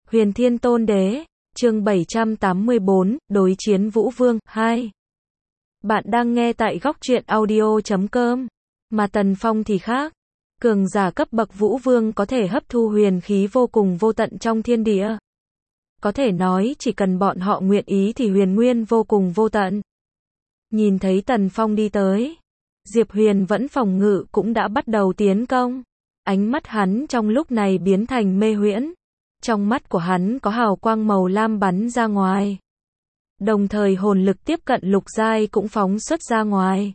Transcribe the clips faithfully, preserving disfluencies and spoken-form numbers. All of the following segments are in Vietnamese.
Huyền Thiên Tôn Đế, chương bảy trăm tám mươi bốn, đối chiến Vũ Vương, hai. Bạn đang nghe tại góc truyện audio chấm com, mà Tần Phong thì khác. Cường giả cấp bậc Vũ Vương có thể hấp thu huyền khí vô cùng vô tận trong thiên địa. Có thể nói chỉ cần bọn họ nguyện ý thì huyền nguyên vô cùng vô tận. Nhìn thấy Tần Phong đi tới, Diệp Huyền vẫn phòng ngự cũng đã bắt đầu tiến công. Ánh mắt hắn trong lúc này biến thành mê huyễn. Trong mắt của hắn có hào quang màu lam bắn ra ngoài. Đồng thời hồn lực tiếp cận lục giai cũng phóng xuất ra ngoài.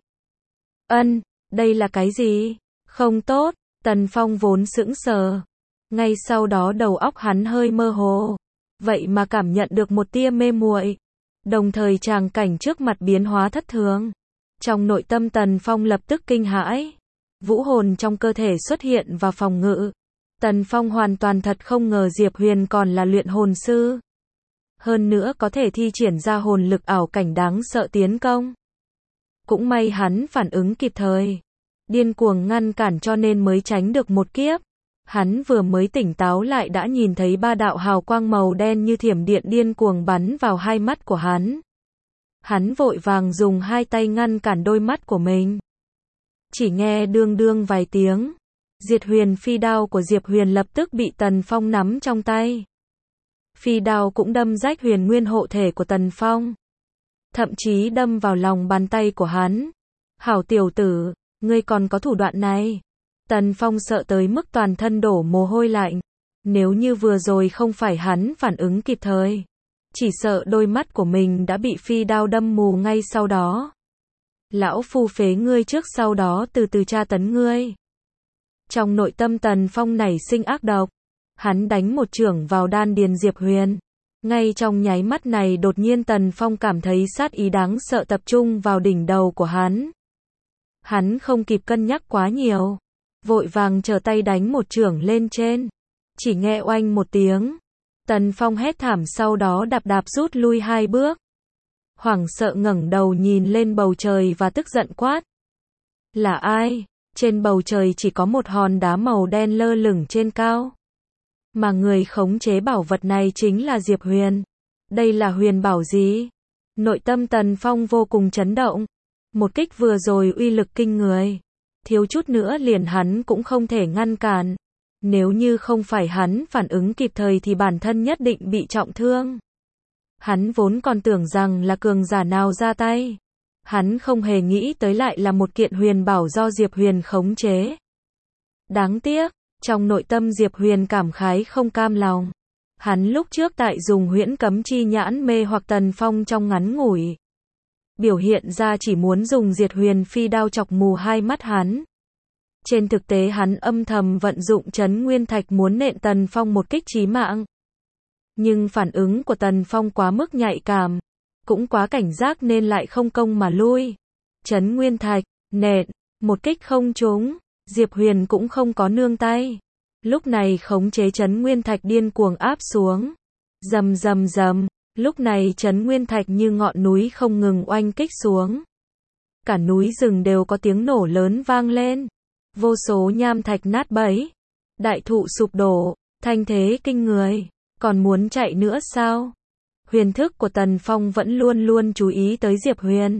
Ân, đây là cái gì? Không tốt, Tần Phong vốn sững sờ. Ngay sau đó đầu óc hắn hơi mơ hồ. Vậy mà cảm nhận được một tia mê muội. Đồng thời tràng cảnh trước mặt biến hóa thất thường. Trong nội tâm Tần Phong lập tức kinh hãi. Vũ hồn trong cơ thể xuất hiện và phòng ngự. Tần Phong hoàn toàn thật không ngờ Diệp Huyền còn là luyện hồn sư. Hơn nữa có thể thi triển ra hồn lực ảo cảnh đáng sợ tiến công. Cũng may hắn phản ứng kịp thời. Điên cuồng ngăn cản cho nên mới tránh được một kiếp. Hắn vừa mới tỉnh táo lại đã nhìn thấy ba đạo hào quang màu đen như thiểm điện điên cuồng bắn vào hai mắt của hắn. Hắn vội vàng dùng hai tay ngăn cản đôi mắt của mình. Chỉ nghe đương đương vài tiếng. Diệt huyền phi đao của Diệp Huyền lập tức bị Tần Phong nắm trong tay. Phi đao cũng đâm rách huyền nguyên hộ thể của Tần Phong. Thậm chí đâm vào lòng bàn tay của hắn. Hảo tiểu tử, ngươi còn có thủ đoạn này. Tần Phong sợ tới mức toàn thân đổ mồ hôi lạnh. Nếu như vừa rồi không phải hắn phản ứng kịp thời, chỉ sợ đôi mắt của mình đã bị phi đao đâm mù ngay sau đó. Lão phu phế ngươi trước sau đó từ từ tra tấn ngươi. Trong nội tâm Tần Phong nảy sinh ác độc. Hắn đánh một chưởng vào đan điền Diệp Huyền. Ngay trong nháy mắt này đột nhiên Tần Phong cảm thấy sát ý đáng sợ tập trung vào đỉnh đầu của hắn. Hắn không kịp cân nhắc quá nhiều. Vội vàng trở tay đánh một chưởng lên trên. Chỉ nghe oanh một tiếng. Tần Phong hét thảm sau đó đạp đạp rút lui hai bước. Hoảng sợ ngẩng đầu nhìn lên bầu trời và tức giận quát. Là ai? Trên bầu trời chỉ có một hòn đá màu đen lơ lửng trên cao. Mà người khống chế bảo vật này chính là Diệp Huyền. Đây là huyền bảo gì? Nội tâm Tần Phong vô cùng chấn động. Một kích vừa rồi uy lực kinh người. Thiếu chút nữa liền hắn cũng không thể ngăn cản. Nếu như không phải hắn phản ứng kịp thời thì bản thân nhất định bị trọng thương. Hắn vốn còn tưởng rằng là cường giả nào ra tay. Hắn không hề nghĩ tới lại là một kiện huyền bảo do Diệp Huyền khống chế. Đáng tiếc, trong nội tâm Diệp Huyền cảm khái không cam lòng. Hắn lúc trước tại dùng huyễn cấm chi nhãn mê hoặc Tần Phong trong ngắn ngủi. Biểu hiện ra chỉ muốn dùng diệt huyền phi đao chọc mù hai mắt hắn. Trên thực tế hắn âm thầm vận dụng trấn nguyên thạch muốn nện Tần Phong một kích chí mạng. Nhưng phản ứng của Tần Phong quá mức nhạy cảm. Cũng quá cảnh giác nên lại không công mà lui. Trấn nguyên thạch, nện, một kích không trúng. Diệp Huyền cũng không có nương tay. Lúc này khống chế trấn nguyên thạch điên cuồng áp xuống. Rầm rầm rầm. Lúc này trấn nguyên thạch như ngọn núi không ngừng oanh kích xuống. Cả núi rừng đều có tiếng nổ lớn vang lên. Vô số nham thạch nát bấy. Đại thụ sụp đổ, thanh thế kinh người. Còn muốn chạy nữa sao? Huyền thức của Tần Phong vẫn luôn luôn chú ý tới Diệp Huyền.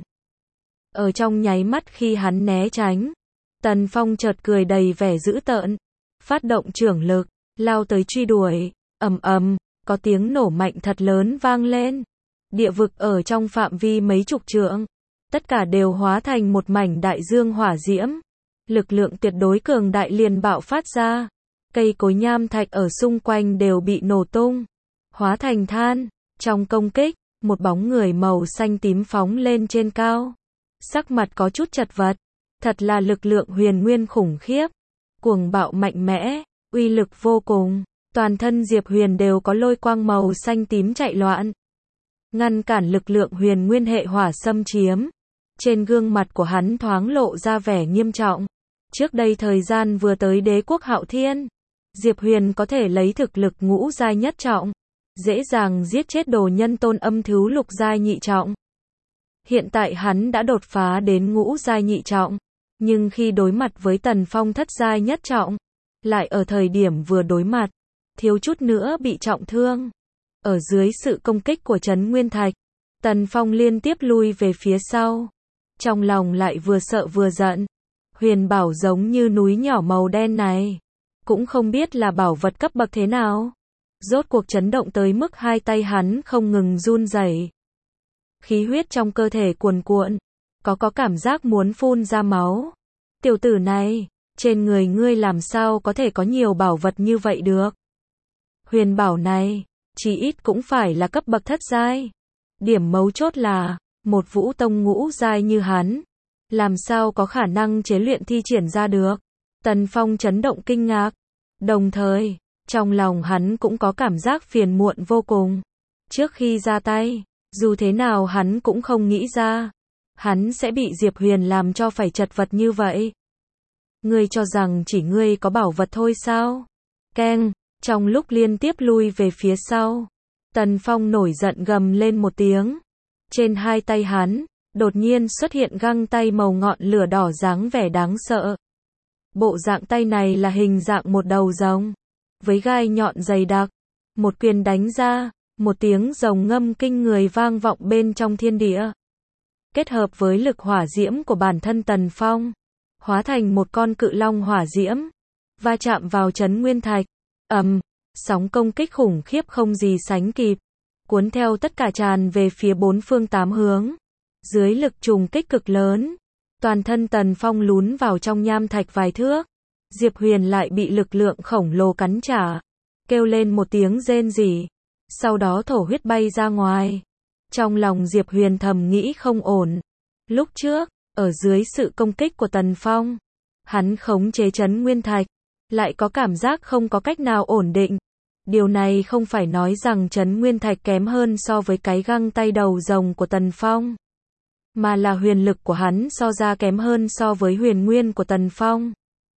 Ở trong nháy mắt khi hắn né tránh, Tần Phong chợt cười đầy vẻ dữ tợn. Phát động chưởng lực, lao tới truy đuổi. Ầm ầm. Có tiếng nổ mạnh thật lớn vang lên. Địa vực ở trong phạm vi mấy chục trượng. Tất cả đều hóa thành một mảnh đại dương hỏa diễm. Lực lượng tuyệt đối cường đại liền bạo phát ra. Cây cối nham thạch ở xung quanh đều bị nổ tung. Hóa thành than. Trong công kích, một bóng người màu xanh tím phóng lên trên cao. Sắc mặt có chút chật vật. Thật là lực lượng huyền nguyên khủng khiếp. Cuồng bạo mạnh mẽ, uy lực vô cùng. Toàn thân Diệp Huyền đều có lôi quang màu xanh tím chạy loạn. Ngăn cản lực lượng huyền nguyên hệ hỏa xâm chiếm. Trên gương mặt của hắn thoáng lộ ra vẻ nghiêm trọng. Trước đây thời gian vừa tới đế quốc Hạo Thiên. Diệp Huyền có thể lấy thực lực ngũ giai nhất trọng. Dễ dàng giết chết đồ nhân tôn âm thứ lục giai nhị trọng. Hiện tại hắn đã đột phá đến ngũ giai nhị trọng. Nhưng khi đối mặt với Tần Phong thất giai nhất trọng. Lại ở thời điểm vừa đối mặt. thiếu chút nữa bị trọng thương. Ở dưới sự công kích của Trấn Nguyên Thạch, Tần Phong liên tiếp lui về phía sau. Trong lòng lại vừa sợ vừa giận. Huyền bảo giống như núi nhỏ màu đen này, cũng không biết là bảo vật cấp bậc thế nào. Rốt cuộc chấn động tới mức hai tay hắn không ngừng run rẩy. Khí huyết trong cơ thể cuồn cuộn, có có cảm giác muốn phun ra máu. Tiểu tử này, trên người ngươi làm sao có thể có nhiều bảo vật như vậy được? Huyền bảo này, chỉ ít cũng phải là cấp bậc thất giai. Điểm mấu chốt là, một vũ tông ngũ giai như hắn, làm sao có khả năng chế luyện thi triển ra được? Tần Phong chấn động kinh ngạc. Đồng thời, trong lòng hắn cũng có cảm giác phiền muộn vô cùng. Trước khi ra tay, dù thế nào hắn cũng không nghĩ ra, hắn sẽ bị Diệp Huyền làm cho phải chật vật như vậy. Ngươi cho rằng chỉ ngươi có bảo vật thôi sao? Keng, trong lúc liên tiếp lui về phía sau, Tần Phong nổi giận gầm lên một tiếng. Trên hai tay hắn, đột nhiên xuất hiện găng tay màu ngọn lửa đỏ dáng vẻ đáng sợ. Bộ dạng tay này là hình dạng một đầu rồng, với gai nhọn dày đặc. Một quyền đánh ra, một tiếng rồng ngâm kinh người vang vọng bên trong thiên địa. Kết hợp với lực hỏa diễm của bản thân Tần Phong, hóa thành một con cự long hỏa diễm, va chạm vào Trấn Nguyên Thạch. Ầm, sóng công kích khủng khiếp không gì sánh kịp, cuốn theo tất cả tràn về phía bốn phương tám hướng. Dưới lực trùng kích cực lớn, toàn thân Tần Phong lún vào trong nham thạch vài thước. Diệp Huyền lại bị lực lượng khổng lồ cắn trả, kêu lên một tiếng rên rỉ, sau đó thổ huyết bay ra ngoài. Trong lòng Diệp Huyền thầm nghĩ không ổn. Lúc trước, ở dưới sự công kích của Tần Phong, hắn khống chế Trấn Nguyên Thạch, lại có cảm giác không có cách nào ổn định. Điều này không phải nói rằng Trấn Nguyên Thạch kém hơn so với cái găng tay đầu rồng của Tần Phong, mà là huyền lực của hắn so ra kém hơn so với huyền nguyên của Tần Phong,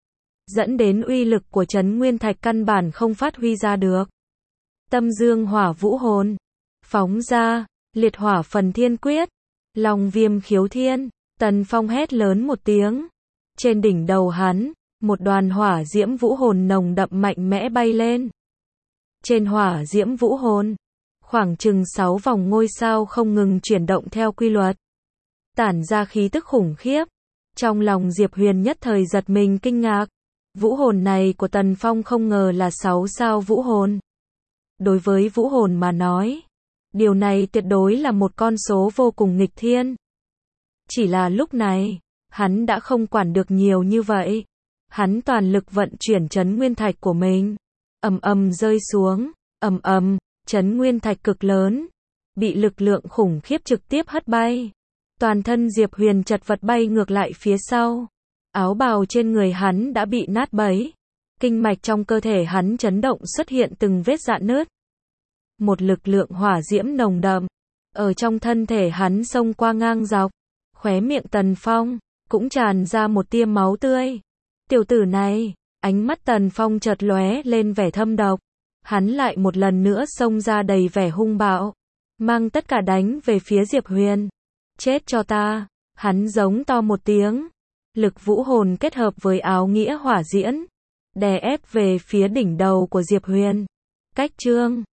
dẫn đến uy lực của Trấn Nguyên Thạch căn bản không phát huy ra được. Tâm Dương Hỏa Vũ Hồn, phóng ra, liệt hỏa phần thiên quyết, Long Viêm Khiếu Thiên. Tần Phong hét lớn một tiếng. Trên đỉnh đầu hắn, một đoàn hỏa diễm vũ hồn nồng đậm mạnh mẽ bay lên. Trên hỏa diễm vũ hồn, khoảng chừng sáu vòng ngôi sao không ngừng chuyển động theo quy luật, tản ra khí tức khủng khiếp. Trong lòng Diệp Huyền nhất thời giật mình kinh ngạc. Vũ hồn này của Tần Phong không ngờ là sáu sao vũ hồn. Đối với vũ hồn mà nói, điều này tuyệt đối là một con số vô cùng nghịch thiên. Chỉ là lúc này, hắn đã không quản được nhiều như vậy. Hắn toàn lực vận chuyển Trấn Nguyên Thạch của mình. Ầm ầm rơi xuống, ầm ầm, Trấn Nguyên Thạch cực lớn, bị lực lượng khủng khiếp trực tiếp hất bay. Toàn thân Diệp Huyền chật vật bay ngược lại phía sau. Áo bào trên người hắn đã bị nát bấy. Kinh mạch trong cơ thể hắn chấn động xuất hiện từng vết rạn nứt. Một lực lượng hỏa diễm nồng đậm ở trong thân thể hắn xông qua ngang dọc. Khóe miệng Tần Phong cũng tràn ra một tia máu tươi. Tiểu tử này, ánh mắt Tần Phong chợt lóe lên vẻ thâm độc. Hắn lại một lần nữa xông ra đầy vẻ hung bạo, mang tất cả đánh về phía Diệp Huyền. Chết cho ta, hắn giống to một tiếng. Lực vũ hồn kết hợp với áo nghĩa hỏa diễm, đè ép về phía đỉnh đầu của Diệp Huyền. Cách chương